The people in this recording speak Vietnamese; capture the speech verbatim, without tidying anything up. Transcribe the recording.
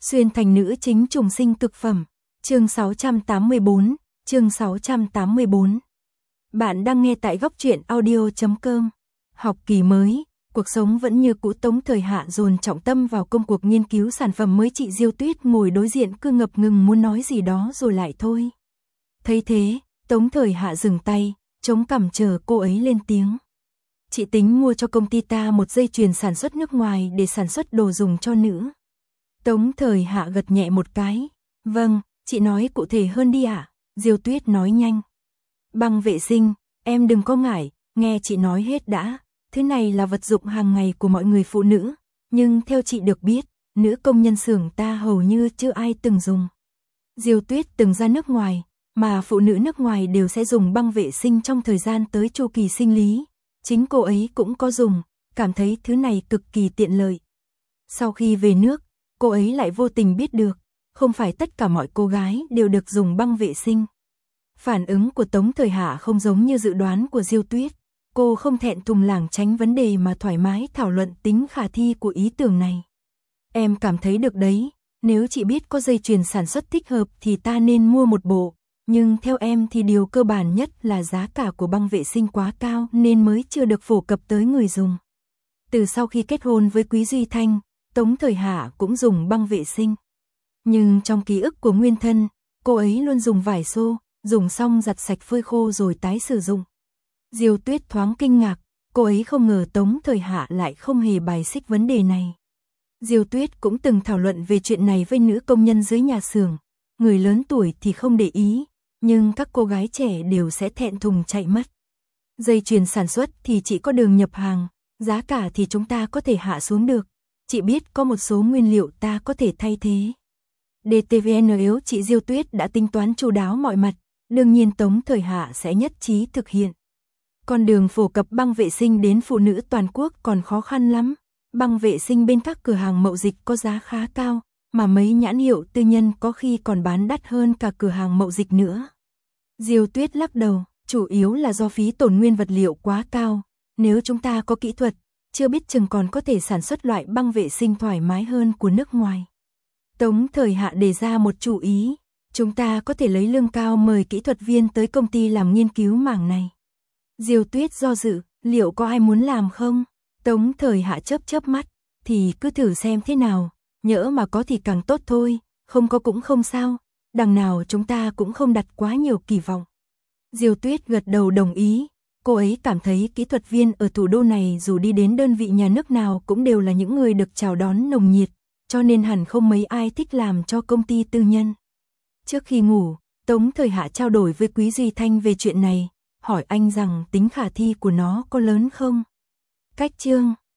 Xuyên thành nữ chính trùng sinh cực phẩm. Chương sáu trăm tám mươi bốn, chương sáu trăm tám mươi bốn. Bạn đang nghe tại góc truyện audio chấm com. Học kỳ mới, cuộc sống vẫn như cũ. Tống Thời Hạ dồn trọng tâm vào công cuộc nghiên cứu sản phẩm mới. Chị Diêu Tuyết ngồi đối diện cứ ngập ngừng muốn nói gì đó rồi lại thôi. Thấy thế, Tống Thời Hạ dừng tay, chống cằm chờ cô ấy lên tiếng. Chị tính mua cho công ty ta một dây chuyền sản xuất nước ngoài để sản xuất đồ dùng cho nữ. Tống Thời Hạ gật nhẹ một cái. Vâng, chị nói cụ thể hơn đi ạ. Diêu Tuyết nói nhanh. Băng vệ sinh, em đừng có ngại, nghe chị nói hết đã. Thứ này là vật dụng hàng ngày của mọi người phụ nữ, nhưng theo chị được biết, nữ công nhân xưởng ta hầu như chưa ai từng dùng. Diêu Tuyết từng ra nước ngoài, mà phụ nữ nước ngoài đều sẽ dùng băng vệ sinh trong thời gian tới chu kỳ sinh lý. Chính cô ấy cũng có dùng, cảm thấy thứ này cực kỳ tiện lợi. Sau khi về nước, cô ấy lại vô tình biết được, không phải tất cả mọi cô gái đều được dùng băng vệ sinh. Phản ứng của Tống Thời Hạ không giống như dự đoán của Diêu Tuyết. Cô không thẹn thùng lảng tránh vấn đề mà thoải mái thảo luận tính khả thi của ý tưởng này. Em cảm thấy được đấy, nếu chị biết có dây chuyền sản xuất thích hợp thì ta nên mua một bộ. Nhưng theo em thì điều cơ bản nhất là giá cả của băng vệ sinh quá cao nên mới chưa được phổ cập tới người dùng. Từ sau khi kết hôn với Quý Duy Thanh, Tống Thời Hạ cũng dùng băng vệ sinh. Nhưng trong ký ức của nguyên thân, cô ấy luôn dùng vải xô, dùng xong giặt sạch phơi khô rồi tái sử dụng. Diêu Tuyết thoáng kinh ngạc, cô ấy không ngờ Tống Thời Hạ lại không hề bài xích vấn đề này. Diêu Tuyết cũng từng thảo luận về chuyện này với nữ công nhân dưới nhà xưởng. Người lớn tuổi thì không để ý, nhưng các cô gái trẻ đều sẽ thẹn thùng chạy mất. Dây chuyền sản xuất thì chỉ có đường nhập hàng, giá cả thì chúng ta có thể hạ xuống được. Chị biết có một số nguyên liệu ta có thể thay thế. đê tê vê en yếu chị Diêu Tuyết đã tính toán chu đáo mọi mặt, đương nhiên Tống Thời Hạ sẽ nhất trí thực hiện. Con đường phổ cập băng vệ sinh đến phụ nữ toàn quốc còn khó khăn lắm. Băng vệ sinh bên các cửa hàng mậu dịch có giá khá cao, mà mấy nhãn hiệu tư nhân có khi còn bán đắt hơn cả cửa hàng mậu dịch nữa. Diêu Tuyết lắc đầu, chủ yếu là do phí tổn nguyên vật liệu quá cao. Nếu chúng ta có kỹ thuật, chưa biết chừng còn có thể sản xuất loại băng vệ sinh thoải mái hơn của nước ngoài. Tống Thời Hạ đề ra một chủ ý, chúng ta có thể lấy lương cao mời kỹ thuật viên tới công ty làm nghiên cứu mảng này. Diêu Tuyết do dự, liệu có ai muốn làm không? Tống Thời Hạ chớp chớp mắt, thì cứ thử xem thế nào, nhỡ mà có thì càng tốt thôi, không có cũng không sao, đằng nào chúng ta cũng không đặt quá nhiều kỳ vọng. Diêu Tuyết gật đầu đồng ý, cô ấy cảm thấy kỹ thuật viên ở thủ đô này dù đi đến đơn vị nhà nước nào cũng đều là những người được chào đón nồng nhiệt, cho nên hẳn không mấy ai thích làm cho công ty tư nhân. Trước khi ngủ, Tống Thời Hạ trao đổi với Quý Duy Thanh về chuyện này, hỏi anh rằng tính khả thi của nó có lớn không. Cách chương